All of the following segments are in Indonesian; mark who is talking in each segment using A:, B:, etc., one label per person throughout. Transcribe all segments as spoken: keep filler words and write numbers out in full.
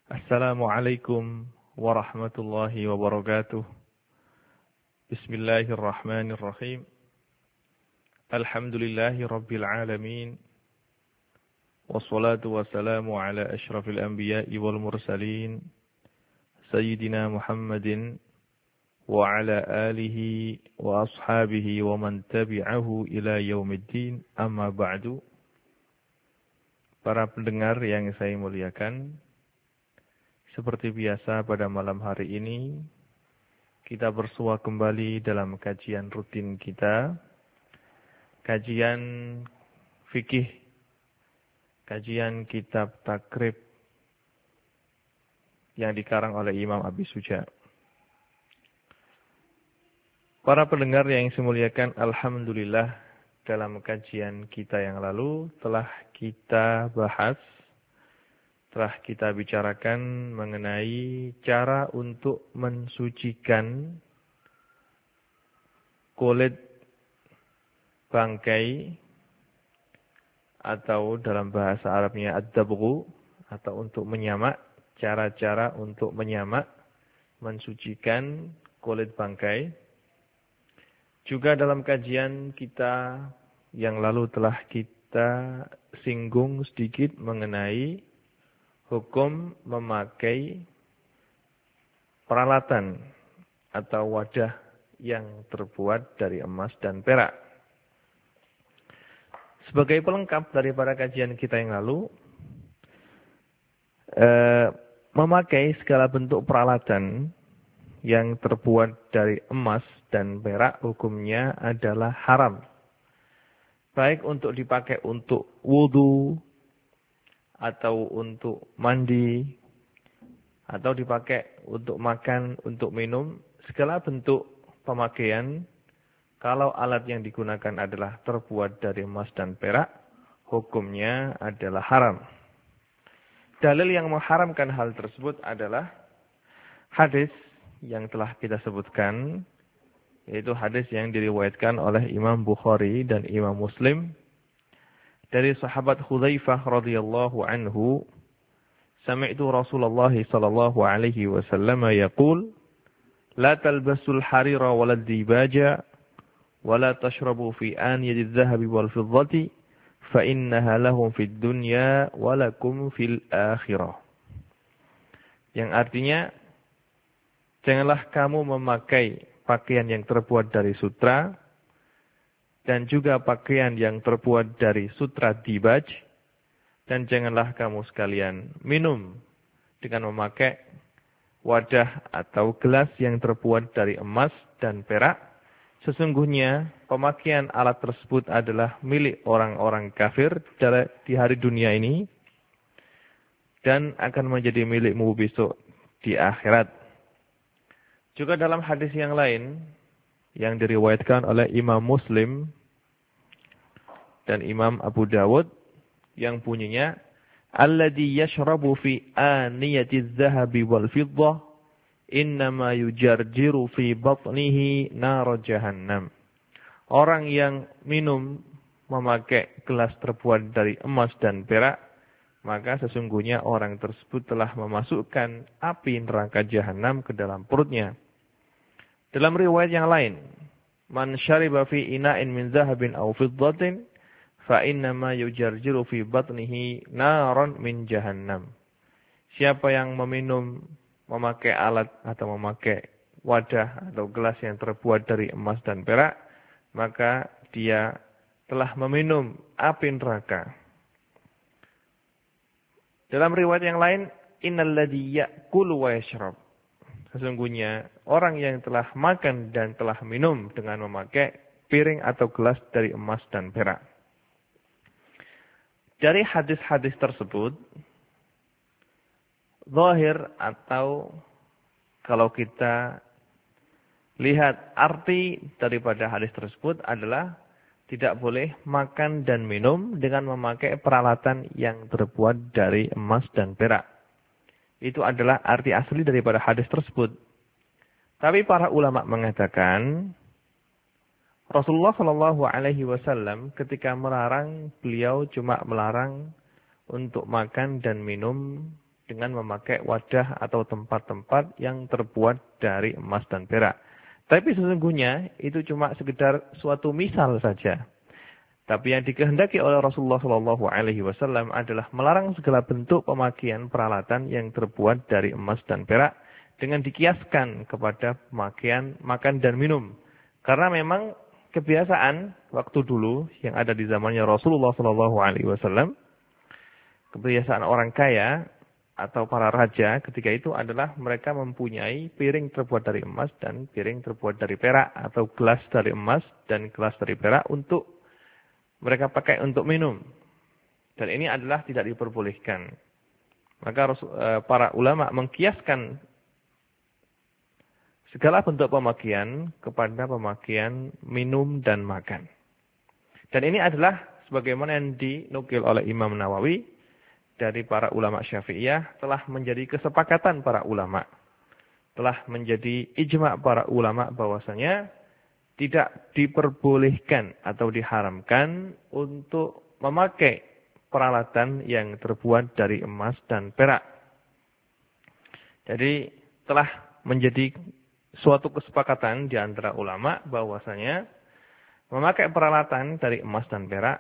A: Assalamualaikum warahmatullahi wabarakatuh. Bismillahirrahmanirrahim. Alhamdulillahi rabbil alamin. Wassalatu wassalamu ala ashrafil anbiya'i wal mursalin. Sayyidina Muhammadin wa ala alihi wa ashabihi wa man tabi'ahu ila yaumiddin. Amma ba'du. Para pendengar yang saya muliakan, seperti biasa pada malam hari ini, kita bersua kembali dalam kajian rutin kita, kajian fikih, kajian kitab takrib yang dikarang oleh Imam Abi Suja. Para pendengar yang saya muliakan, alhamdulillah dalam kajian kita yang lalu telah kita bahas, telah kita bicarakan mengenai cara untuk mensucikan kulit bangkai atau dalam bahasa Arabnya ad-dabghu, atau untuk menyamak, cara-cara untuk menyamak, mensucikan kulit bangkai. Juga dalam kajian kita yang lalu telah kita singgung sedikit mengenai hukum memakai peralatan atau wadah yang terbuat dari emas dan perak. Sebagai pelengkap daripada kajian kita yang lalu, eh, memakai segala bentuk peralatan yang terbuat dari emas dan perak hukumnya adalah haram. Baik untuk dipakai untuk wudu, atau untuk mandi, atau dipakai untuk makan, untuk minum, segala bentuk pemakaian, kalau alat yang digunakan adalah terbuat dari emas dan perak, hukumnya adalah haram. Dalil yang mengharamkan hal tersebut adalah hadis yang telah kita sebutkan, yaitu hadis yang diriwayatkan oleh Imam Bukhari dan Imam Muslim dari sahabat Hudzaifah radhiyallahu anhu, sami'tu Rasulullah sallallahu alaihi wasallam yaqul, la talbasul harira walad dibaja wala tashrabu fi aniyati adh-dhahabi wal fiddati fa innaha lahum fid dunya wa lakum fil akhirah. Yang artinya, janganlah kamu memakai pakaian yang terbuat dari sutra dan juga pakaian yang terbuat dari sutra dibaj, dan janganlah kamu sekalian minum dengan memakai wadah atau gelas yang terbuat dari emas dan perak. Sesungguhnya pemakaian alat tersebut adalah milik orang-orang kafir di hari dunia ini dan akan menjadi milikmu besok di akhirat. Juga dalam hadis yang lain yang diriwayatkan oleh Imam Muslim dan Imam Abu Dawud yang bunyinya, alladzi yashrabu fi aniyati adh-dhahabi wal fiddah innama yujarjiru fi batnihi nar jahannam. Orang yang minum memakai gelas terbuat dari emas dan perak, maka sesungguhnya orang tersebut telah memasukkan api neraka jahanam ke dalam perutnya. Dalam riwayat yang lain, man syariba fi ina'in min zahabin aw fiddatin fa innama yujarjiru fi batnihi naran min jahannam. Siapa yang meminum memakai alat atau memakai wadah atau gelas yang terbuat dari emas dan perak, maka dia telah meminum api neraka. Dalam riwayat yang lain, innal ladzi ya'kulu wa yashrab. Sesungguhnya orang yang telah makan dan telah minum dengan memakai piring atau gelas dari emas dan perak. Dari hadis-hadis tersebut, zahir atau kalau kita lihat arti daripada hadis tersebut adalah tidak boleh makan dan minum dengan memakai peralatan yang terbuat dari emas dan perak. Itu adalah arti asli daripada hadis tersebut. Tapi para ulama mengatakan, Rasulullah shallallahu alaihi wasallam ketika melarang, beliau cuma melarang untuk makan dan minum dengan memakai wadah atau tempat-tempat yang terbuat dari emas dan perak. Tapi sesungguhnya itu cuma sekedar suatu misal saja. Tapi yang dikehendaki oleh Rasulullah shallallahu alaihi wasallam adalah melarang segala bentuk pemakaian peralatan yang terbuat dari emas dan perak dengan dikiaskan kepada pemakaian makan dan minum. Karena memang kebiasaan waktu dulu yang ada di zamannya Rasulullah shallallahu alaihi wasallam, kebiasaan orang kaya atau para raja ketika itu adalah mereka mempunyai piring terbuat dari emas dan piring terbuat dari perak, atau gelas dari emas dan gelas dari perak untuk mereka pakai untuk minum. Dan ini adalah tidak diperbolehkan. Maka para ulama mengkiaskan segala bentuk pemakaian kepada pemakaian minum dan makan. Dan ini adalah sebagaimana yang dinukil oleh Imam Nawawi dari para ulama Syafi'iyah, telah menjadi kesepakatan para ulama. Telah menjadi ijma' para ulama bahwasanya tidak diperbolehkan atau diharamkan untuk memakai peralatan yang terbuat dari emas dan perak. Jadi telah menjadi suatu kesepakatan di antara ulama bahwasanya memakai peralatan dari emas dan perak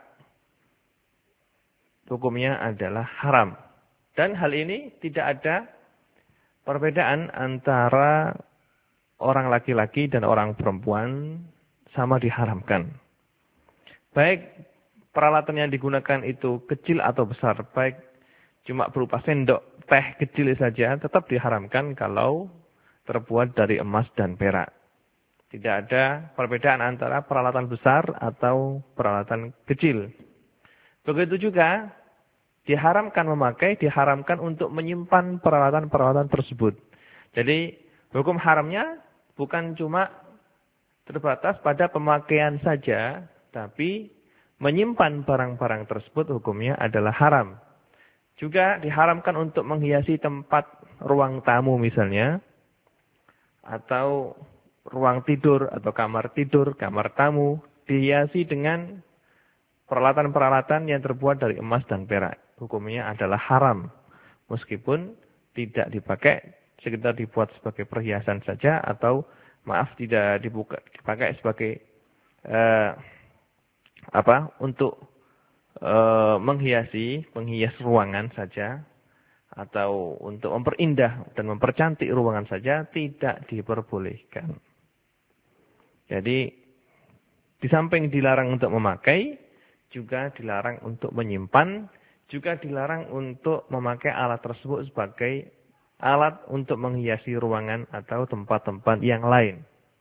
A: hukumnya adalah haram. Dan hal ini tidak ada perbedaan antara orang laki-laki dan orang perempuan, sama diharamkan. Baik peralatan yang digunakan itu kecil atau besar, baik cuma berupa sendok teh kecil saja, tetap diharamkan kalau terbuat dari emas dan perak. Tidak ada perbedaan antara peralatan besar atau peralatan kecil. Begitu juga diharamkan memakai, diharamkan untuk menyimpan peralatan-peralatan tersebut. Jadi hukum haramnya bukan cuma terbatas pada pemakaian saja, tapi menyimpan barang-barang tersebut hukumnya adalah haram. Juga diharamkan untuk menghiasi tempat ruang tamu misalnya, atau ruang tidur atau kamar tidur, kamar tamu, dihiasi dengan peralatan-peralatan yang terbuat dari emas dan perak. Hukumnya adalah haram. Meskipun tidak dipakai, sekedar dibuat sebagai perhiasan saja, atau maaf tidak dibuka, dipakai sebagai eh, apa untuk eh, menghiasi, menghias ruangan saja, atau untuk memperindah dan mempercantik ruangan saja, tidak diperbolehkan. Jadi di samping dilarang untuk memakai, juga dilarang untuk menyimpan, juga dilarang untuk memakai alat tersebut sebagai alat untuk menghiasi ruangan atau tempat-tempat yang lain.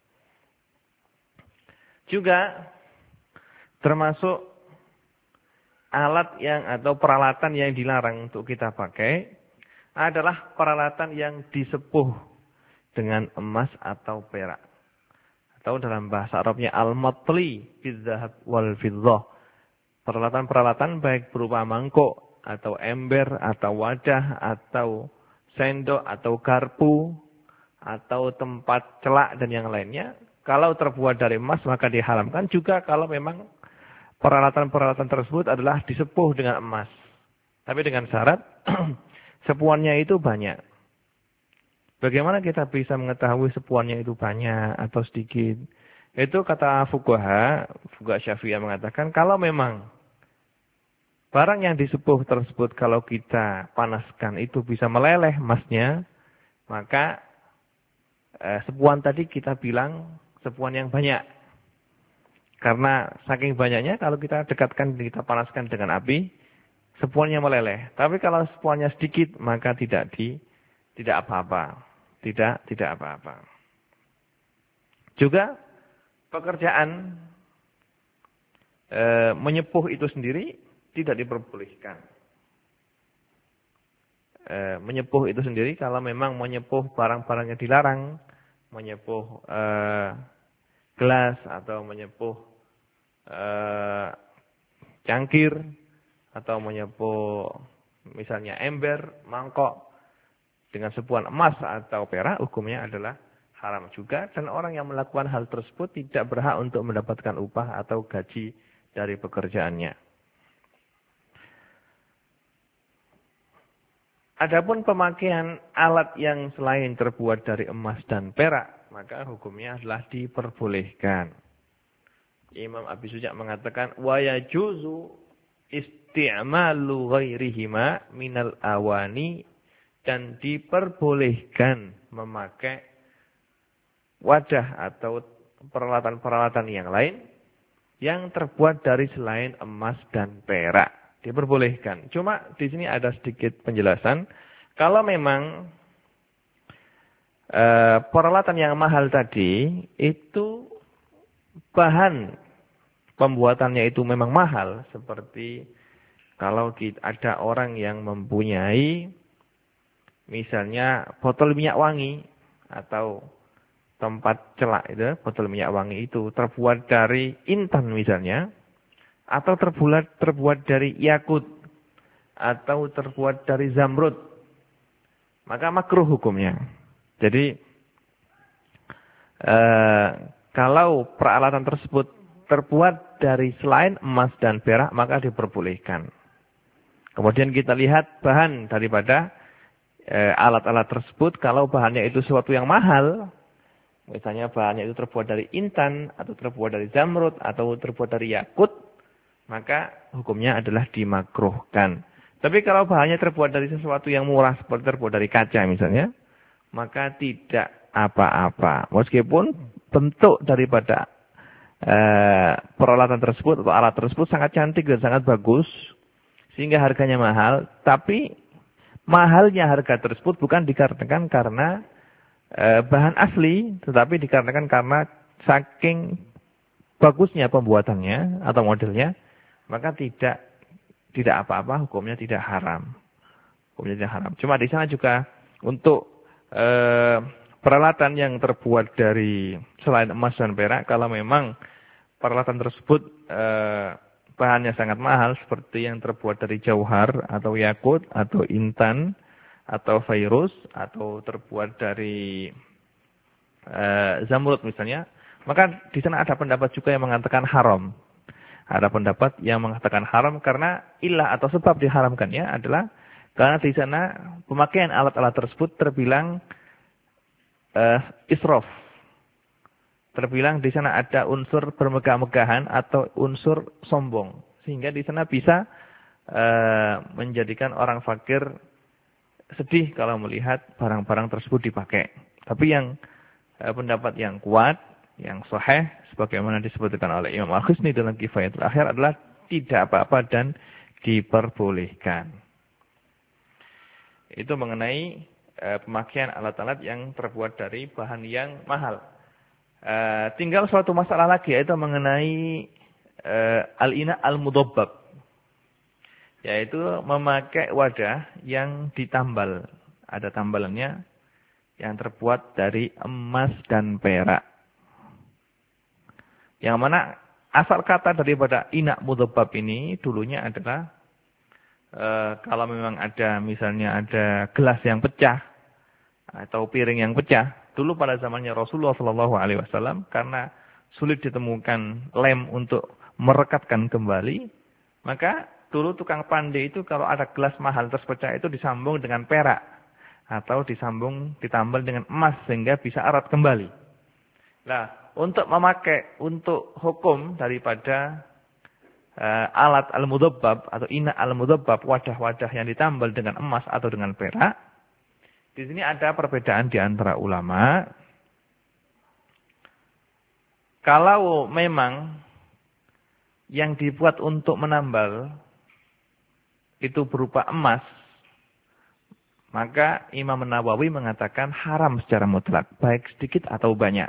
A: Juga termasuk alat yang atau peralatan yang dilarang untuk kita pakai adalah peralatan yang disepuh dengan emas atau perak. Atau dalam bahasa Arabnya al-matli bidzahab wal fiddah. Peralatan-peralatan baik berupa mangkuk atau ember atau wadah atau sendok atau garpu atau tempat celak dan yang lainnya, kalau terbuat dari emas maka diharamkan. Juga kalau memang peralatan-peralatan tersebut adalah disepuh dengan emas. Tapi dengan syarat sepuannya itu banyak. Bagaimana kita bisa mengetahui sepuannya itu banyak atau sedikit? Itu kata fuqaha, fuqaha Syafi'iyah mengatakan kalau memang barang yang disepuh tersebut kalau kita panaskan itu bisa meleleh emasnya, maka eh, sepuan tadi kita bilang sepuan yang banyak. Karena saking banyaknya kalau kita dekatkan, kita panaskan dengan api, sepuannya meleleh. Tapi kalau sepuannya sedikit, maka tidak di tidak apa-apa. Tidak tidak apa-apa. Juga pekerjaan e, menyepuh itu sendiri tidak diperbolehkan. E, menyepuh itu sendiri kalau memang menyepuh barang-barang yang dilarang, menyepuh e, gelas atau menyepuh e, cangkir, atau menyepuh misalnya ember, mangkok dengan sepuan emas atau perak, hukumnya adalah haram juga. Dan orang yang melakukan hal tersebut tidak berhak untuk mendapatkan upah atau gaji dari pekerjaannya. Adapun pemakaian alat yang selain terbuat dari emas dan perak, maka hukumnya adalah diperbolehkan. Imam Abi Suja mengatakan, wa yajuzu isti'malu ghairihima minal awani, dan diperbolehkan memakai wadah atau peralatan-peralatan yang lain yang terbuat dari selain emas dan perak. Diperbolehkan. Cuma di sini ada sedikit penjelasan. Kalau memang e, peralatan yang mahal tadi itu bahan pembuatannya itu memang mahal, seperti kalau kita, ada orang yang mempunyai misalnya botol minyak wangi atau tempat celak itu, botol minyak wangi itu terbuat dari intan misalnya, atau terbuat terbuat dari yakut, atau terbuat dari zamrud, maka makruh hukumnya. Jadi eh, kalau peralatan tersebut terbuat dari selain emas dan perak, maka diperbolehkan. Kemudian kita lihat bahan daripada eh, alat-alat tersebut. Kalau bahannya itu sesuatu yang mahal, misalnya bahannya itu terbuat dari intan, atau terbuat dari zamrud, atau terbuat dari yakut, maka hukumnya adalah dimakruhkan. Tapi kalau bahannya terbuat dari sesuatu yang murah, seperti terbuat dari kaca misalnya, maka tidak apa-apa. Meskipun bentuk daripada uh, peralatan tersebut atau alat tersebut sangat cantik dan sangat bagus, sehingga harganya mahal, tapi mahalnya harga tersebut bukan dikarenakan karena uh, bahan asli, tetapi dikarenakan karena saking bagusnya pembuatannya atau modelnya, maka tidak tidak apa-apa, hukumnya tidak haram. Hukumnya tidak haram. Cuma di sana juga untuk e, peralatan yang terbuat dari selain emas dan perak, kalau memang peralatan tersebut e, bahannya sangat mahal, seperti yang terbuat dari jauhar atau yakut atau intan atau fairus, atau terbuat dari e, zamrud misalnya, maka di sana ada pendapat juga yang mengatakan haram. Ada pendapat yang mengatakan haram karena ilah atau sebab diharamkannya adalah karena di sana pemakaian alat-alat tersebut terbilang uh, israf. Terbilang di sana ada unsur bermegah-megahan atau unsur sombong, sehingga di sana bisa uh, menjadikan orang fakir sedih kalau melihat barang-barang tersebut dipakai. Tapi yang uh, pendapat yang kuat, yang sahih, sebagaimana disebutkan oleh Imam Al-Khisni dalam Kifayatul Akhir, adalah tidak apa-apa dan diperbolehkan. Itu mengenai e, pemakaian alat-alat yang terbuat dari bahan yang mahal. E, tinggal suatu masalah lagi, yaitu mengenai e, al-ina al-mudabbab, yaitu memakai wadah yang ditambal. Ada tambalannya yang terbuat dari emas dan perak. Yang mana asal kata daripada inak mudhabbab ini dulunya adalah e, kalau memang ada misalnya ada gelas yang pecah atau piring yang pecah, dulu pada zamannya Rasulullah shallallahu alaihi wasallam, karena sulit ditemukan lem untuk merekatkan kembali, maka dulu tukang pandai itu kalau ada gelas mahal terpecah itu disambung dengan perak atau disambung ditambal dengan emas sehingga bisa erat kembali. Nah, untuk memakai, untuk hukum daripada uh, alat al-mudhabbab atau ina al-mudhabbab, wadah-wadah yang ditambal dengan emas atau dengan perak, di sini ada perbedaan di antara ulama. Kalau memang yang dibuat untuk menambal itu berupa emas, maka Imam Nawawi mengatakan haram secara mutlak, baik sedikit atau banyak.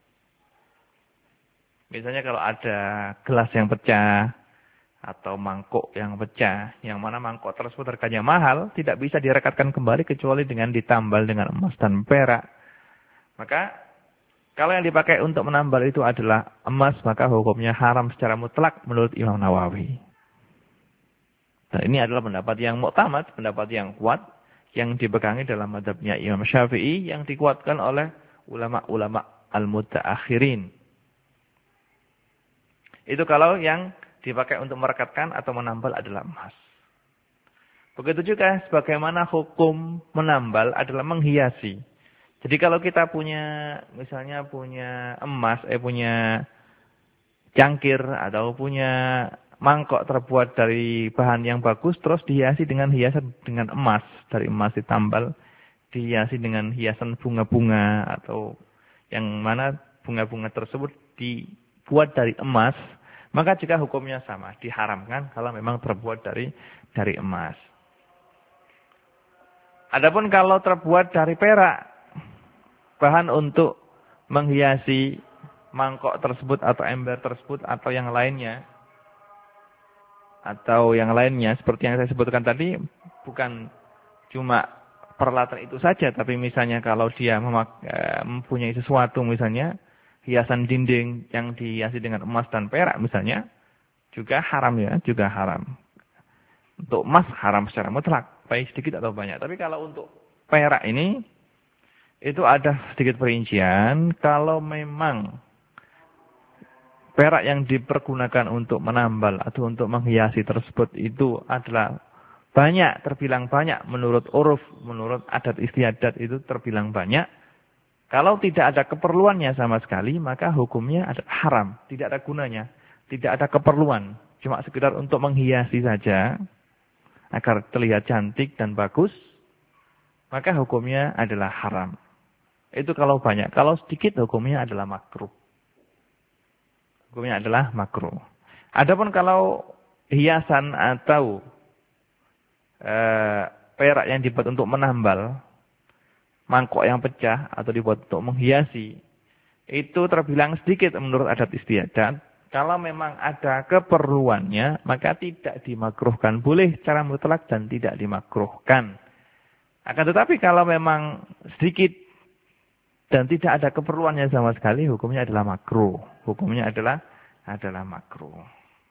A: Misalnya kalau ada gelas yang pecah atau mangkuk yang pecah, yang mana mangkuk tersebut harganya mahal, tidak bisa direkatkan kembali kecuali dengan ditambal dengan emas dan perak. Maka kalau yang dipakai untuk menambal itu adalah emas, maka hukumnya haram secara mutlak menurut Imam Nawawi. Dan ini adalah pendapat yang mu'tamad, pendapat yang kuat, yang dipegangi dalam mazhabnya Imam Syafi'i, yang dikuatkan oleh ulama-ulama al-mutaakhirin. Itu kalau yang dipakai untuk merekatkan atau menambal adalah emas. Begitu juga sebagaimana hukum menambal adalah menghiasi. Jadi kalau kita punya, misalnya punya emas, eh punya cangkir atau punya mangkok terbuat dari bahan yang bagus, terus dihiasi dengan hiasan dengan emas, dari emas ditambal, dihiasi dengan hiasan bunga-bunga atau yang mana bunga-bunga tersebut dibuat dari emas, maka juga hukumnya sama, diharamkan kalau memang terbuat dari dari emas. Adapun kalau terbuat dari perak, bahan untuk menghiasi mangkok tersebut atau ember tersebut atau yang lainnya, atau yang lainnya seperti yang saya sebutkan tadi, bukan cuma peralatan itu saja, tapi misalnya kalau dia mempunyai sesuatu, misalnya hiasan dinding yang dihiasi dengan emas dan perak misalnya, juga haram ya, juga haram. Untuk emas haram secara mutlak, baik sedikit atau banyak. Tapi kalau untuk perak ini, itu ada sedikit perincian. Kalau memang perak yang dipergunakan untuk menambal atau untuk menghiasi tersebut itu adalah banyak, terbilang banyak menurut uruf, menurut adat istiadat itu terbilang banyak. Kalau tidak ada keperluannya sama sekali, maka hukumnya ada haram, tidak ada gunanya, tidak ada keperluan, cuma sekedar untuk menghiasi saja agar terlihat cantik dan bagus, maka hukumnya adalah haram. Itu kalau banyak, kalau sedikit hukumnya adalah makruh. Hukumnya adalah makruh. Adapun kalau hiasan atau e, perak yang dibuat untuk menambal, mangkok yang pecah atau dibuat untuk menghiasi, itu terbilang sedikit menurut adat istiadat. Kalau memang ada keperluannya, maka tidak dimakruhkan. Boleh secara mutlak dan tidak dimakruhkan. Akan tetapi kalau memang sedikit dan tidak ada keperluannya sama sekali, hukumnya adalah makruh. Hukumnya adalah adalah makruh.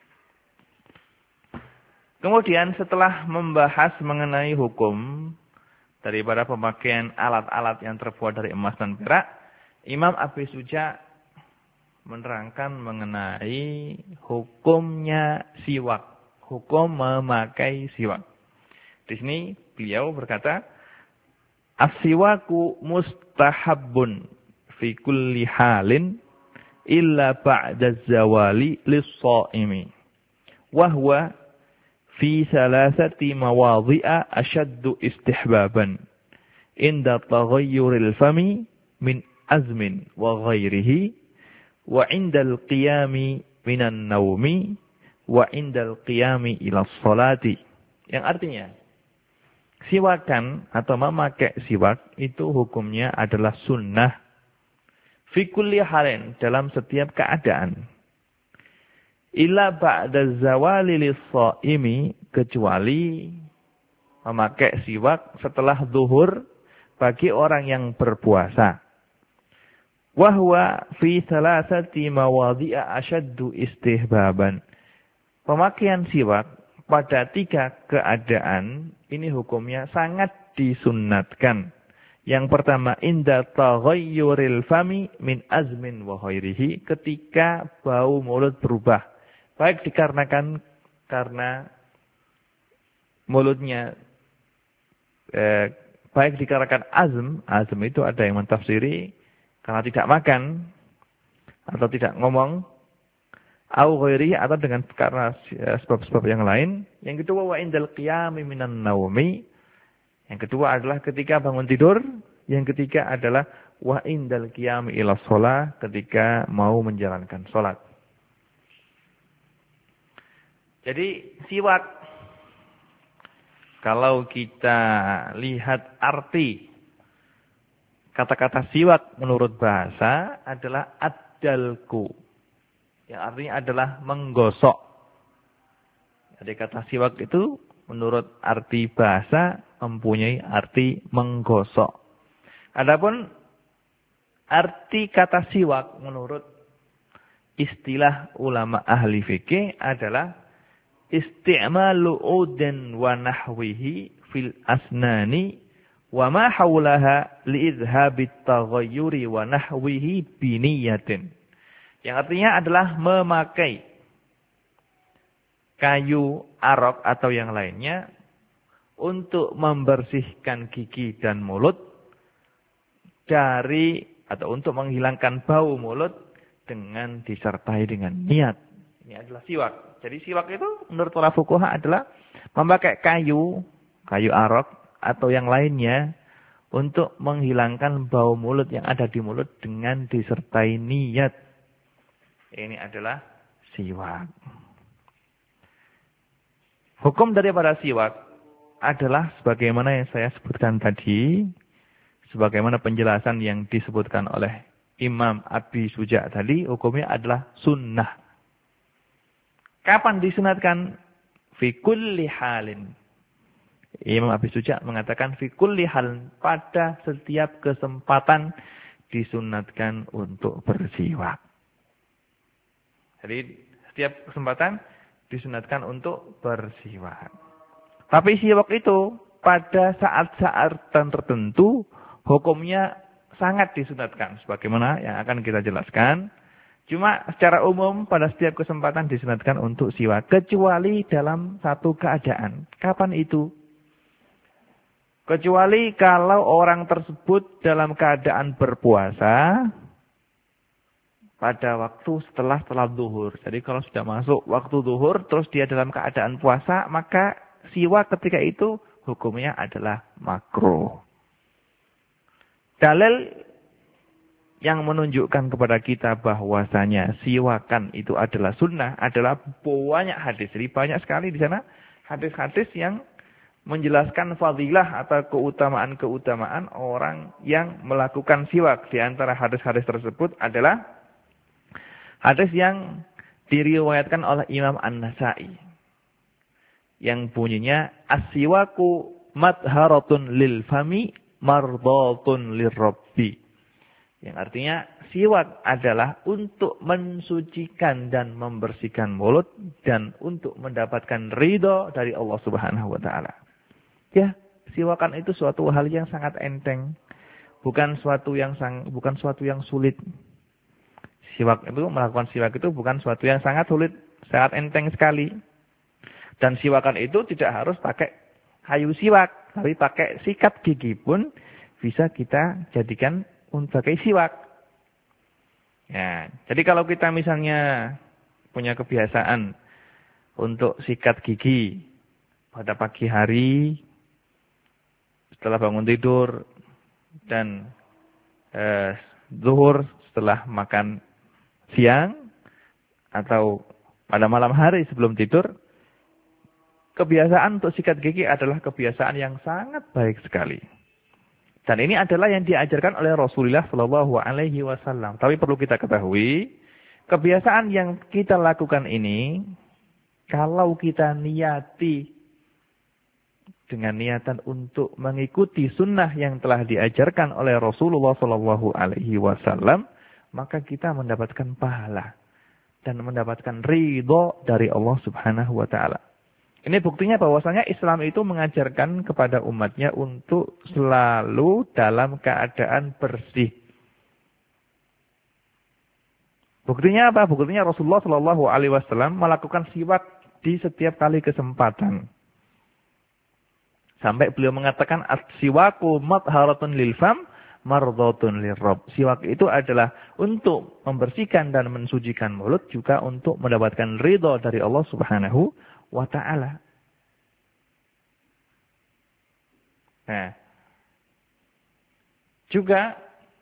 A: Kemudian setelah membahas mengenai hukum daripada pemakaian alat-alat yang terbuat dari emas dan perak, Imam Abi Suja menerangkan mengenai hukumnya siwak, hukum memakai siwak. Di sini beliau berkata, as-siwaku mustahabbun fi kulli halin illa ba'da zawali lis-shaimi wa huwa fi salasati mawadhi'a ashaddu istihbaban inda taghayyuril fami min azmin wa ghairihi wa indal qiyami minan naumi wa indal qiyami ila sholati. Yang artinya, siwakan atau memakai siwak itu hukumnya adalah sunnah fi kulli halin, dalam setiap keadaan. Illa ba'da zawali lis-shaimi, kecuali memakai siwak setelah zuhur bagi orang yang berpuasa. Wahwa fi salasati mawadhi'a asyaddu istihbaban. Pemakaian siwak pada tiga keadaan ini hukumnya sangat disunnatkan. Yang pertama, inda taghayyuril fami min azmin wa ghairihi, ketika bau mulut berubah. Baik dikarenakan karena mulutnya eh, baik dikarenakan azm, azm itu ada yang mentafsiri karena tidak makan atau tidak ngomong, au ghairihi, atau dengan karena sebab-sebab yang lain. Yang kedua, wa indal qiyami minan naumi. Yang kedua adalah ketika bangun tidur. Yang ketiga adalah wa indal qiyami ila shalah, ketika mau menjalankan salat. Jadi siwak, kalau kita lihat arti kata-kata siwak menurut bahasa adalah ad-dalku, yang artinya adalah menggosok. Jadi kata siwak itu menurut arti bahasa mempunyai arti menggosok. Adapun arti kata siwak menurut istilah ulama ahli fikih adalah isti'malu udin wa nahwihi fil asnani wa ma hawlaha li'idhabit taghayyuri wa nahwihi biniyatin. Yang artinya adalah memakai kayu arok atau yang lainnya untuk membersihkan gigi dan mulut dari atau untuk menghilangkan bau mulut dengan disertai dengan niat. Ini adalah siwak. Jadi siwak itu menurut para fuqaha adalah memakai kayu, kayu arok atau yang lainnya untuk menghilangkan bau mulut yang ada di mulut dengan disertai niat. Ini adalah siwak. Hukum daripada siwak adalah sebagaimana yang saya sebutkan tadi, sebagaimana penjelasan yang disebutkan oleh Imam Abi Suja tadi, hukumnya adalah sunnah. Kapan disunatkan? Fi kulli halin. Imam Abi Suja mengatakan fi kulli hal, pada setiap kesempatan disunatkan untuk bersiwak. Jadi setiap kesempatan disunatkan untuk bersiwak. Tapi siwak itu pada saat-saat tertentu hukumnya sangat disunatkan. Sebagaimana yang akan kita jelaskan. Cuma secara umum pada setiap kesempatan disunatkan untuk siwak. Kecuali dalam satu keadaan. Kapan itu? Kecuali kalau orang tersebut dalam keadaan berpuasa pada waktu setelah salat zuhur. Jadi kalau sudah masuk waktu zuhur terus dia dalam keadaan puasa, maka siwak ketika itu hukumnya adalah makruh. Dalil yang menunjukkan kepada kita bahwasanya siwakan itu adalah sunnah adalah banyak hadis. Jadi banyak sekali di sana hadis-hadis yang menjelaskan fadilah atau keutamaan-keutamaan orang yang melakukan siwak. Di antara hadis-hadis tersebut adalah hadis yang diriwayatkan oleh Imam An-Nasa'i. Yang bunyinya, as-siwaku madharatun lil fami mardatun lirrabbi. Yang artinya, siwak adalah untuk mensucikan dan membersihkan mulut dan untuk mendapatkan ridho dari Allah Subhanahu wa taala. Ya, siwakan itu suatu hal yang sangat enteng, bukan suatu yang sang, bukan suatu yang sulit. Siwak itu, melakukan siwak itu bukan suatu yang sangat sulit, sangat enteng sekali. Dan siwakan itu tidak harus pakai kayu siwak, tapi pakai sikat gigi pun bisa kita jadikan sebagai siwak. Ya, jadi kalau kita misalnya punya kebiasaan untuk sikat gigi pada pagi hari, setelah bangun tidur, dan eh, zuhur setelah makan siang, atau pada malam hari sebelum tidur, kebiasaan untuk sikat gigi adalah kebiasaan yang sangat baik sekali. Dan ini adalah yang diajarkan oleh Rasulullah Shallallahu Alaihi Wasallam. Tapi perlu kita ketahui, kebiasaan yang kita lakukan ini, kalau kita niati dengan niatan untuk mengikuti sunnah yang telah diajarkan oleh Rasulullah Shallallahu Alaihi Wasallam, maka kita mendapatkan pahala dan mendapatkan ridho dari Allah Subhanahu Wa Taala. Ini buktinya bahwasanya Islam itu mengajarkan kepada umatnya untuk selalu dalam keadaan bersih. Buktinya apa? Buktinya Rasulullah Shallallahu Alaihi Wasallam melakukan siwak di setiap kali kesempatan. Sampai beliau mengatakan, "As-siwaku madharatun lil fam, mardhatun lirrabb." Siwak itu adalah untuk membersihkan dan mensucikan mulut, juga untuk mendapatkan ridho dari Allah Subhanahu wa ta'ala. Nah, juga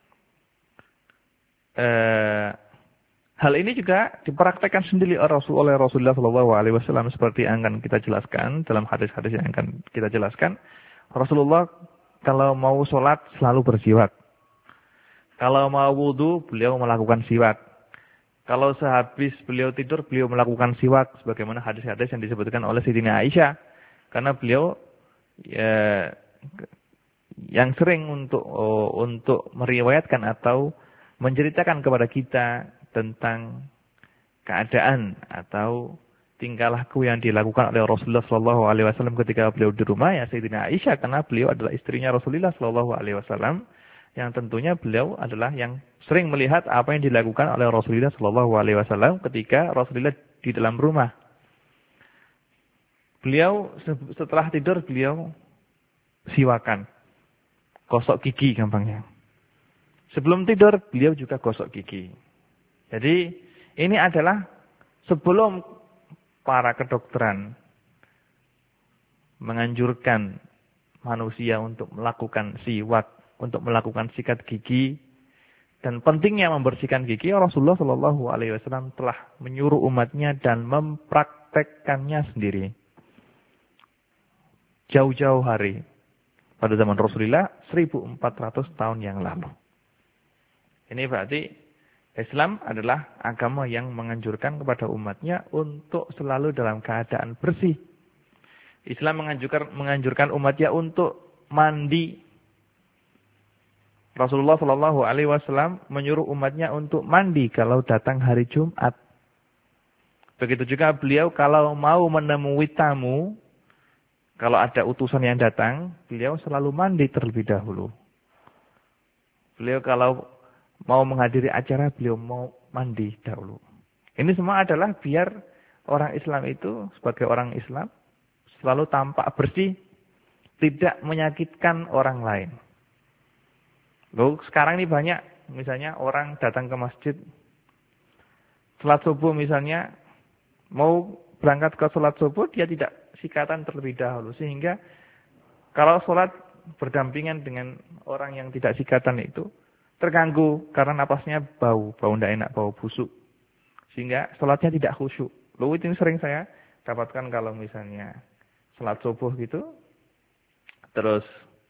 A: eh, hal ini juga dipraktekkan sendiri oleh Rasulullah Shallallahu Alaihi Wasallam, seperti yang akan kita jelaskan dalam hadis-hadis yang akan kita jelaskan. Rasulullah kalau mau sholat selalu bersiwak. Kalau mau wudhu, beliau melakukan siwak. Kalau sehabis beliau tidur, beliau melakukan siwak. Sebagaimana hadis-hadis yang disebutkan oleh Sayyidina Aisyah. Karena beliau ya, yang sering untuk oh, untuk meriwayatkan atau menceritakan kepada kita tentang keadaan atau tingkah laku yang dilakukan oleh Rasulullah Shallallahu Alaihi Wasallam ketika beliau di rumah, ya Sayyidina Aisyah, karena beliau adalah istrinya Rasulullah Shallallahu Alaihi Wasallam, yang tentunya beliau adalah yang sering melihat apa yang dilakukan oleh Rasulullah Shallallahu Alaihi Wasallam ketika Rasulullah di dalam rumah. Beliau setelah tidur beliau siwakan. Gosok gigi gampangnya. Sebelum tidur beliau juga gosok gigi. Jadi ini adalah sebelum para kedokteran menganjurkan manusia untuk melakukan siwak, untuk melakukan sikat gigi, dan pentingnya membersihkan gigi, Rasulullah Shallallahu Alaihi Wasallam telah menyuruh umatnya dan mempraktekkannya sendiri. Jauh-jauh hari pada zaman Rasulullah seribu empat ratus tahun yang lalu. Ini berarti Islam adalah agama yang menganjurkan kepada umatnya untuk selalu dalam keadaan bersih. Islam menganjurkan, menganjurkan umatnya untuk mandi. Rasulullah Shallallahu Alaihi Wasallam menyuruh umatnya untuk mandi kalau datang hari Jumat. Begitu juga beliau kalau mau menemui tamu, kalau ada utusan yang datang, beliau selalu mandi terlebih dahulu. Beliau kalau mau menghadiri acara, beliau mau mandi dahulu. Ini semua adalah biar orang Islam itu sebagai orang Islam selalu tampak bersih, tidak menyakitkan orang lain. Loh, sekarang ini banyak, misalnya orang datang ke masjid, sholat subuh misalnya, mau berangkat ke sholat subuh, dia tidak sikatan terlebih dahulu. Sehingga kalau sholat berdampingan dengan orang yang tidak sikatan itu, terganggu karena napasnya bau, bau tidak enak, bau busuk. Sehingga sholatnya tidak khusyuk. Loh, itu sering saya dapatkan kalau misalnya sholat subuh gitu, terus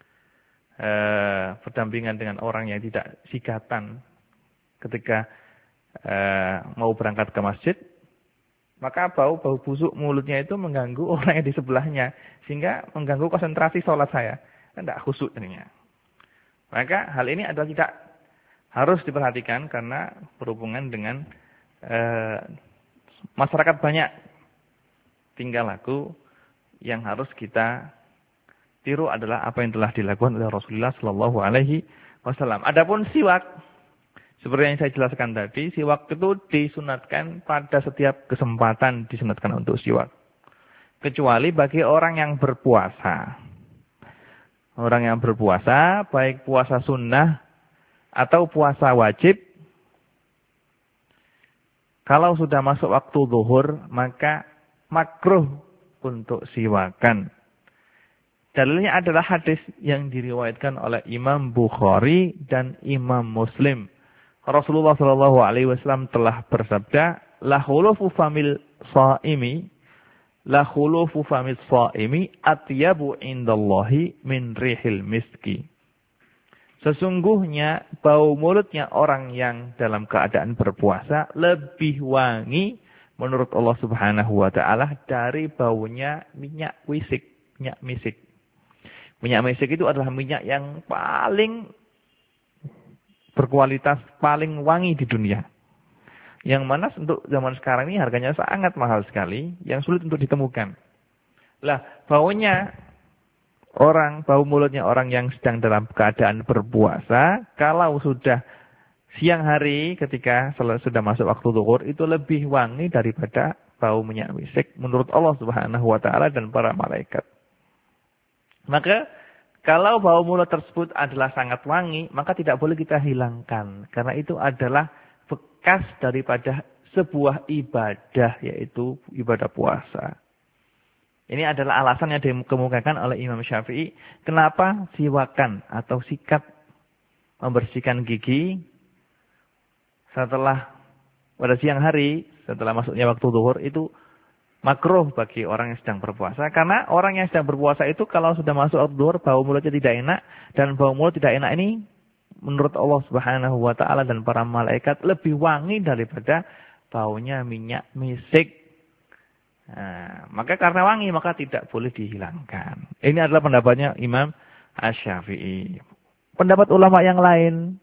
A: eh, berdampingan dengan orang yang tidak sikatan ketika eh, mau berangkat ke masjid, maka bau-bau busuk mulutnya itu mengganggu orang yang di sebelahnya. Sehingga mengganggu konsentrasi sholat saya. Tidak khusyuk jadinya. Maka hal ini adalah tidak harus diperhatikan karena berhubungan dengan eh, masyarakat banyak tingkah laku yang harus kita tiru adalah apa yang telah dilakukan oleh Rasulullah Shallallahu Alaihi Wasallam. Adapun siwak, seperti yang saya jelaskan tadi, siwak itu disunatkan pada setiap kesempatan disunatkan untuk siwak. Kecuali bagi orang yang berpuasa. Orang yang berpuasa, baik puasa sunnah atau puasa wajib, kalau sudah masuk waktu zuhur, maka makruh untuk siwakan. Dalilnya adalah hadis yang diriwayatkan oleh Imam Bukhari dan Imam Muslim. Rasulullah Shallallahu Alaihi Wasallam telah bersabda, la khulufu famil saimi, la khulufu famil saimi atyabu indallahi min rihil miski. Sesungguhnya bau mulutnya orang yang dalam keadaan berpuasa lebih wangi menurut Allah Subhanahu Wa Taala dari baunya minyak wisik, minyak misik. Minyak misik itu adalah minyak yang paling berkualitas, paling wangi di dunia. Yang mana untuk zaman sekarang ini harganya sangat mahal sekali, yang sulit untuk ditemukan. Lah, baunya orang, bau mulutnya orang yang sedang dalam keadaan berpuasa, kalau sudah siang hari ketika sudah masuk waktu zuhur, itu lebih wangi daripada bau minyak misik menurut Allah Subhanahu Wa Taala dan para malaikat. Maka kalau bau mulut tersebut adalah sangat wangi, maka tidak boleh kita hilangkan. Karena itu adalah bekas daripada sebuah ibadah, yaitu ibadah puasa. Ini adalah alasan yang dikemukakan oleh Imam Syafi'i. Kenapa siwakan atau sikat membersihkan gigi setelah pada siang hari, setelah masuknya waktu zuhur itu makruh bagi orang yang sedang berpuasa. Karena orang yang sedang berpuasa itu kalau sudah masuk waktu zuhur, bau mulutnya tidak enak. Dan bau mulut tidak enak ini menurut Allah Subhanahu Wa Taala dan para malaikat lebih wangi daripada baunya minyak misik. Nah, maka karena wangi maka tidak boleh dihilangkan. Ini adalah pendapatnya Imam Asy-Syafi'i. Pendapat ulama yang lain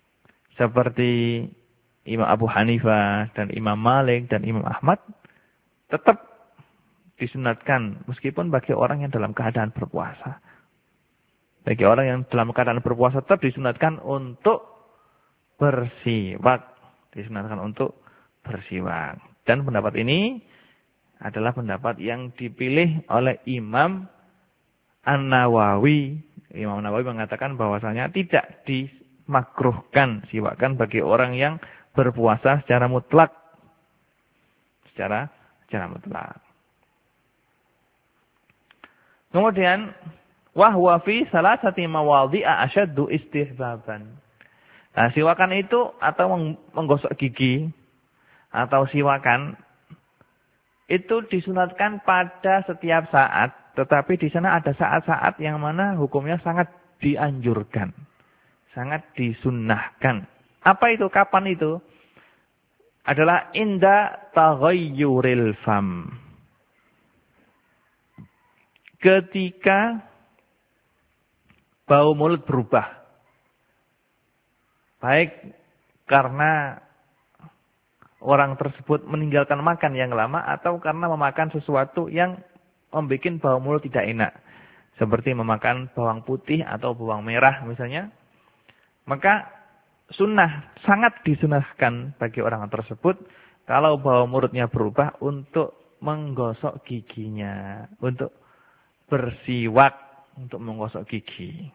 A: seperti Imam Abu Hanifah dan Imam Malik dan Imam Ahmad tetap disunatkan meskipun bagi orang yang dalam keadaan berpuasa. Bagi orang yang dalam keadaan berpuasa tetap disunatkan untuk bersiwak. Disunatkan untuk bersiwak. Dan pendapat ini adalah pendapat yang dipilih oleh Imam An-Nawawi, Imam Nawawi mengatakan bahwasanya tidak dimakruhkan siwakan bagi orang yang berpuasa secara mutlak. Secara secara mutlak. Kemudian wahwa fi salasati mawadhi'a asyaddu istihbaban. Nah, siwakan itu atau menggosok gigi atau siwakan itu disunatkan pada setiap saat, tetapi di sana ada saat-saat yang mana hukumnya sangat dianjurkan, sangat disunnahkan. Apa itu? Kapan itu? Adalah inda taghayyuril fam. Ketika bau mulut berubah. Baik karena orang tersebut meninggalkan makan yang lama atau karena memakan sesuatu yang membuat bau mulut tidak enak. Seperti memakan bawang putih atau bawang merah misalnya. Maka sunnah, sangat disunahkan bagi orang tersebut kalau bau mulutnya berubah untuk menggosok giginya. Untuk bersiwak, untuk menggosok gigi.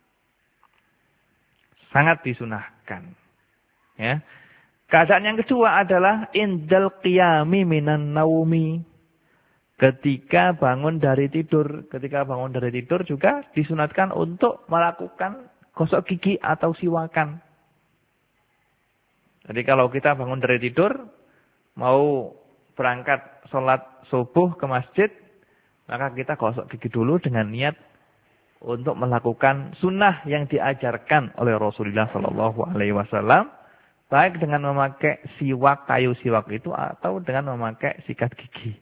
A: Sangat disunahkan. Ya. Keadaan yang kedua adalah indal qiyami minan naumi. Ketika bangun dari tidur. Ketika bangun dari tidur juga disunatkan untuk melakukan gosok gigi atau siwakan. Jadi kalau kita bangun dari tidur, mau berangkat sholat subuh ke masjid, maka kita gosok gigi dulu dengan niat untuk melakukan sunnah yang diajarkan oleh Rasulullah Shallallahu Alaihi Wasallam, baik dengan memakai siwak, kayu siwak itu, atau dengan memakai sikat gigi.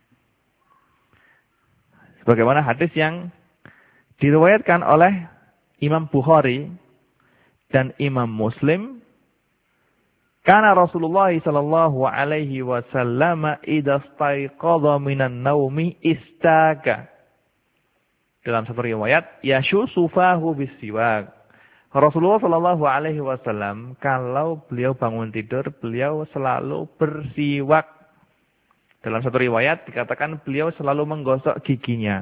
A: Sebagaimana hadis yang diriwayatkan oleh Imam Bukhari dan Imam Muslim, karena Rasulullah Shallallahu Alaihi Wasallam idza staiqadha minan naumi istaga. Dalam satu riwayat, yashusu fahu bisiwak. Rasulullah Shallallahu Alaihi Wasallam kalau beliau bangun tidur, beliau selalu bersiwak. Dalam satu riwayat dikatakan beliau selalu menggosok giginya.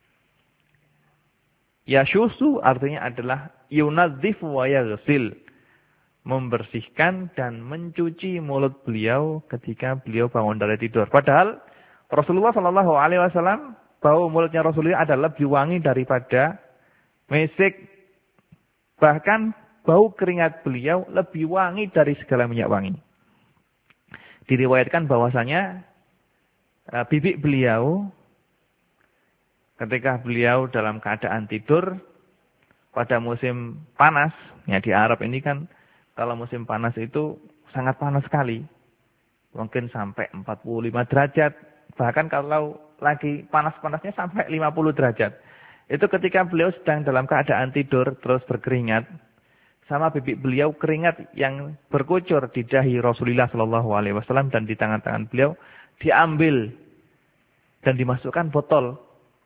A: Yashusu artinya adalah yunadzifu wa yaghsil, membersihkan dan mencuci mulut beliau ketika beliau bangun dari tidur. Padahal Rasulullah Shallallahu Alaihi Wasallam, bau mulutnya Rasulullah adalah lebih wangi daripada mesik. Bahkan bau keringat beliau lebih wangi dari segala minyak wangi. Diriwayatkan bahwasanya bibik beliau ketika beliau dalam keadaan tidur pada musim panas, ya di Arab ini kan kalau musim panas itu sangat panas sekali. Mungkin sampai empat puluh lima derajat. Bahkan kalau lagi panas-panasnya sampai lima puluh derajat. Itu ketika beliau sedang dalam keadaan tidur terus berkeringat. Sama bibik beliau keringat yang berkucur di dahi Rasulullah Shallallahu Alaihi Wasallam dan di tangan-tangan beliau diambil dan dimasukkan botol.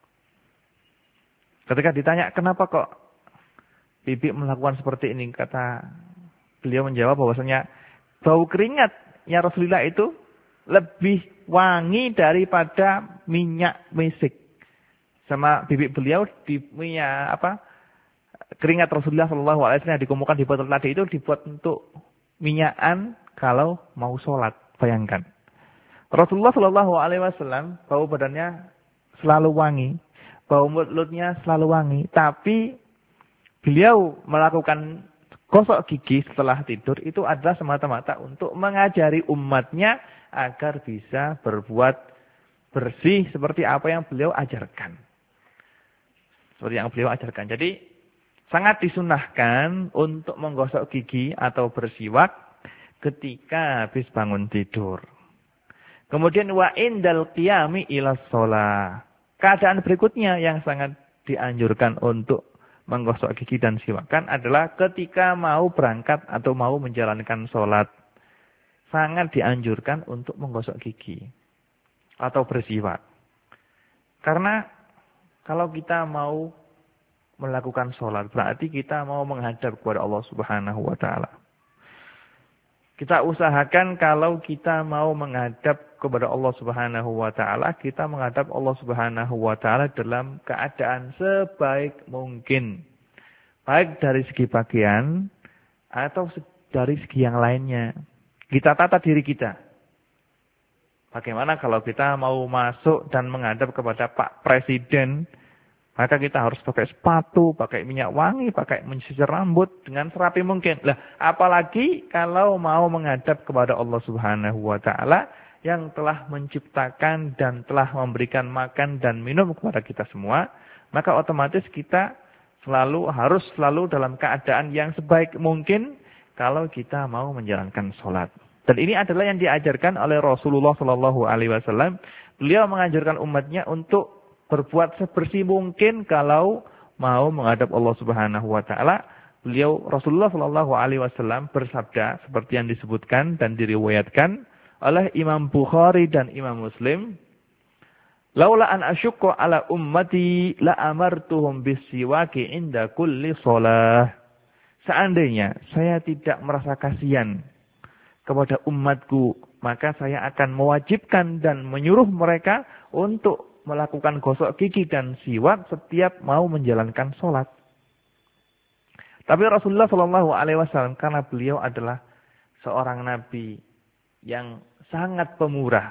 A: Ketika ditanya kenapa kok bibik melakukan seperti ini, kata beliau menjawab bahwasanya bau keringatnya Rasulullah itu lebih wangi daripada minyak mesik. Sama bibik beliau di minyak apa? Keringat Rasulullah Shallallahu Alaihi Wasallam yang dikumpulkan di botol tadi itu dibuat untuk minyakan kalau mau sholat. Bayangkan. Rasulullah Shallallahu Alaihi Wasallam bau badannya selalu wangi, bau mulutnya selalu wangi, tapi beliau melakukan gosok gigi setelah tidur itu adalah semata-mata untuk mengajari umatnya agar bisa berbuat bersih seperti apa yang beliau ajarkan. Seperti yang beliau ajarkan. Jadi sangat disunahkan untuk menggosok gigi atau bersiwak ketika habis bangun tidur. Kemudian wa indal qiyami ila shalah. Keadaan berikutnya yang sangat dianjurkan untuk menggosok gigi dan siwakan adalah ketika mau berangkat atau mau menjalankan sholat. Sangat dianjurkan untuk menggosok gigi atau bersiwak. Karena kalau kita mau melakukan sholat, berarti kita mau menghadap kepada Allah Subhanahu wa Ta'ala. Kita usahakan kalau kita mau menghadap kepada Allah Subhanahu wa taala, kita menghadap Allah Subhanahu wa taala dalam keadaan sebaik mungkin. Baik dari segi pakaian atau dari segi yang lainnya. Kita tata diri kita. Bagaimana kalau kita mau masuk dan menghadap kepada Pak Presiden, maka kita harus pakai sepatu, pakai minyak wangi, pakai menyisir rambut dengan serapi mungkin. Lah, apalagi kalau mau menghadap kepada Allah Subhanahu wa taala yang telah menciptakan dan telah memberikan makan dan minum kepada kita semua, maka otomatis kita selalu harus selalu dalam keadaan yang sebaik mungkin kalau kita mau menjalankan sholat. Dan ini adalah yang diajarkan oleh Rasulullah Shallallahu Alaihi Wasallam. Beliau mengajarkan umatnya untuk berbuat sebersih mungkin kalau mau menghadap Allah Subhanahu Wa Taala. Beliau Rasulullah Shallallahu Alaihi Wasallam bersabda seperti yang disebutkan dan diriwayatkan oleh Imam Bukhari dan Imam Muslim. Laula an asyukku ala ummati la amartuhum bisiwaki inda kulli shalah. Seandainya saya tidak merasa kasihan kepada umatku, maka saya akan mewajibkan dan menyuruh mereka untuk melakukan gosok gigi dan siwak setiap mau menjalankan sholat. Tapi Rasulullah Shallallahu Alaihi Wasallam karena beliau adalah seorang nabi yang sangat pemurah,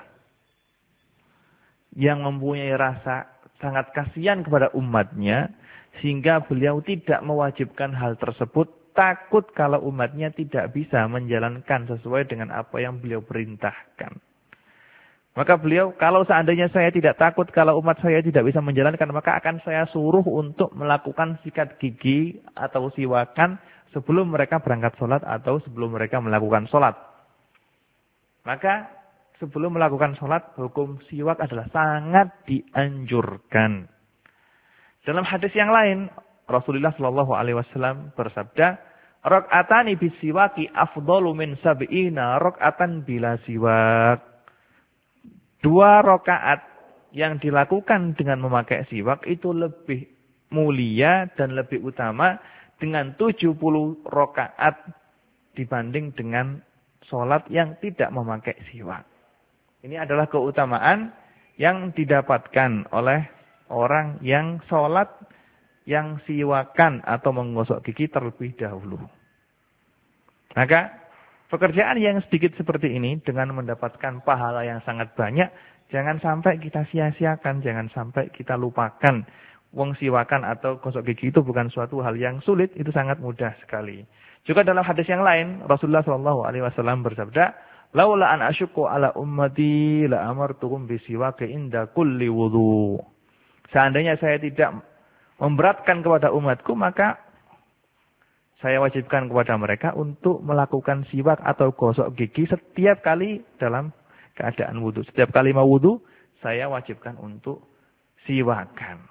A: yang mempunyai rasa sangat kasihan kepada umatnya, sehingga beliau tidak mewajibkan hal tersebut. Takut kalau umatnya tidak bisa menjalankan sesuai dengan apa yang beliau perintahkan. Maka beliau, kalau seandainya saya tidak takut kalau umat saya tidak bisa menjalankan, maka akan saya suruh untuk melakukan sikat gigi atau siwakan sebelum mereka berangkat sholat atau sebelum mereka melakukan sholat. Maka sebelum melakukan sholat, hukum siwak adalah sangat dianjurkan. Dalam hadis yang lain, Rasulullah Shallallahu Alaihi Wasallam bersabda, "Rakaatani bisiwaki afdalu min sab'ina rakaatan bila siwak." Dua rakaat yang dilakukan dengan memakai siwak itu lebih mulia dan lebih utama dengan tujuh puluh rakaat dibanding dengan sholat yang tidak memakai siwak. Ini adalah keutamaan yang didapatkan oleh orang yang sholat yang siwakan atau menggosok gigi terlebih dahulu. Maka pekerjaan yang sedikit seperti ini dengan mendapatkan pahala yang sangat banyak, jangan sampai kita sia-siakan, jangan sampai kita lupakan. Wong siwakan atau gosok gigi itu bukan suatu hal yang sulit, itu sangat mudah sekali. Juga dalam hadis yang lain, Rasulullah Shallallahu Alaihi Wasallam bersabda, "Laula an asyukku ala ummati la amartuhum bisiwaki inda kulli wudu." Seandainya saya tidak memberatkan kepada umatku, maka saya wajibkan kepada mereka untuk melakukan siwak atau gosok gigi setiap kali dalam keadaan wudhu. Setiap kali mau wudhu, saya wajibkan untuk siwakan.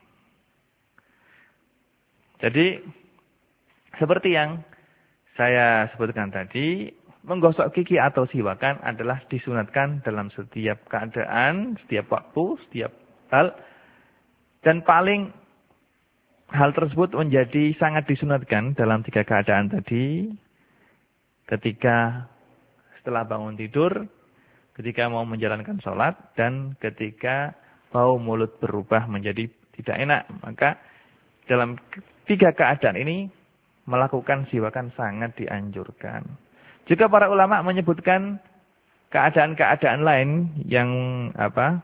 A: Jadi, seperti yang saya sebutkan tadi, menggosok gigi atau siwakan adalah disunatkan dalam setiap keadaan, setiap waktu, setiap hal. Dan paling hal tersebut menjadi sangat disunatkan dalam tiga keadaan tadi. Ketika setelah bangun tidur, ketika mau menjalankan sholat, dan ketika bau mulut berubah menjadi tidak enak. Maka dalam tiga keadaan ini melakukan siwakan sangat dianjurkan. Juga para ulama menyebutkan keadaan-keadaan lain yang apa?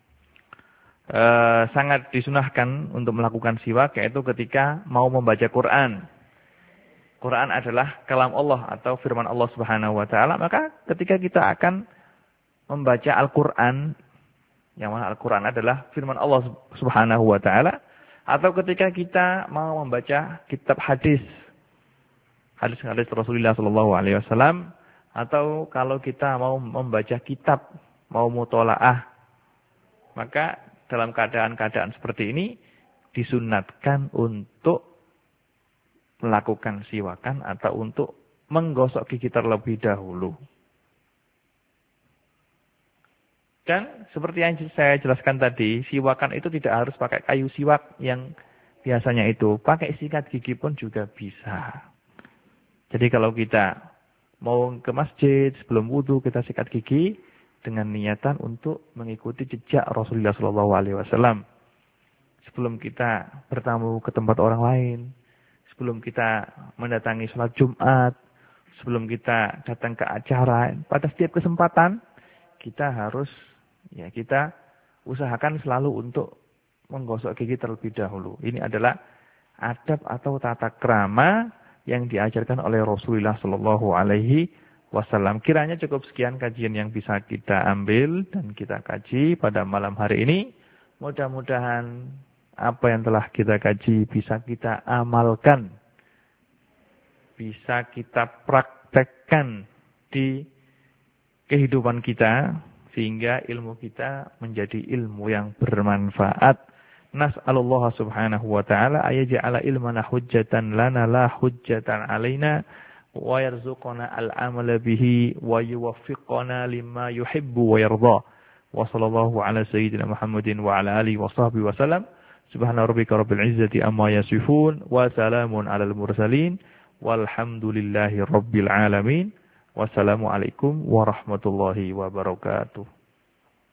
A: Uh, sangat disunahkan untuk melakukan siwak, yaitu ketika mau membaca Quran. Quran adalah kalam Allah atau firman Allah Subhanahu wa taala, maka ketika kita akan membaca Al-Qur'an, yang mana Al-Qur'an adalah firman Allah Subhanahu wa taala, atau ketika kita mau membaca kitab hadis, hadis-hadis Rasulullah sallallahu alaihi wasallam, atau kalau kita mau membaca kitab, mau mutolaah, maka dalam keadaan-keadaan seperti ini disunatkan untuk melakukan siwakan atau untuk menggosok gigi terlebih dahulu. Dan seperti yang saya jelaskan tadi, siwakan itu tidak harus pakai kayu siwak yang biasanya itu. Pakai sikat gigi pun juga bisa. Jadi kalau kita mau ke masjid, sebelum wudu kita sikat gigi dengan niatan untuk mengikuti jejak Rasulullah shallallahu alaihi wasallam. Sebelum kita bertamu ke tempat orang lain, sebelum kita mendatangi sholat Jumat, sebelum kita datang ke acara, pada setiap kesempatan kita harus, ya kita usahakan selalu untuk menggosok gigi terlebih dahulu. Ini adalah adab atau tata krama yang diajarkan oleh Rasulullah Shallallahu Alaihi Wasallam. Kiranya cukup sekian kajian yang bisa kita ambil dan kita kaji pada malam hari ini. Mudah-mudahan apa yang telah kita kaji bisa kita amalkan, bisa kita praktekkan di kehidupan kita, sehingga ilmu kita menjadi ilmu yang bermanfaat. Nas'alullah subhanahu wa ta'ala ayaj'ala ilmana hujjatan lana la hujjatan alaina wa yarzuqana al-amala bihi wa yuwaffiqana lima yuhibbu wa yarda. Wa sallallahu ala sayyidina Muhammadin wa ala alihi wa sahbihi wa sallam. Subhana rabbika rabbil izzati amma yasifun wa salamun alal mursalin walhamdulillahi rabbil alamin. Wassalamualaikum warahmatullahi wabarakatuh.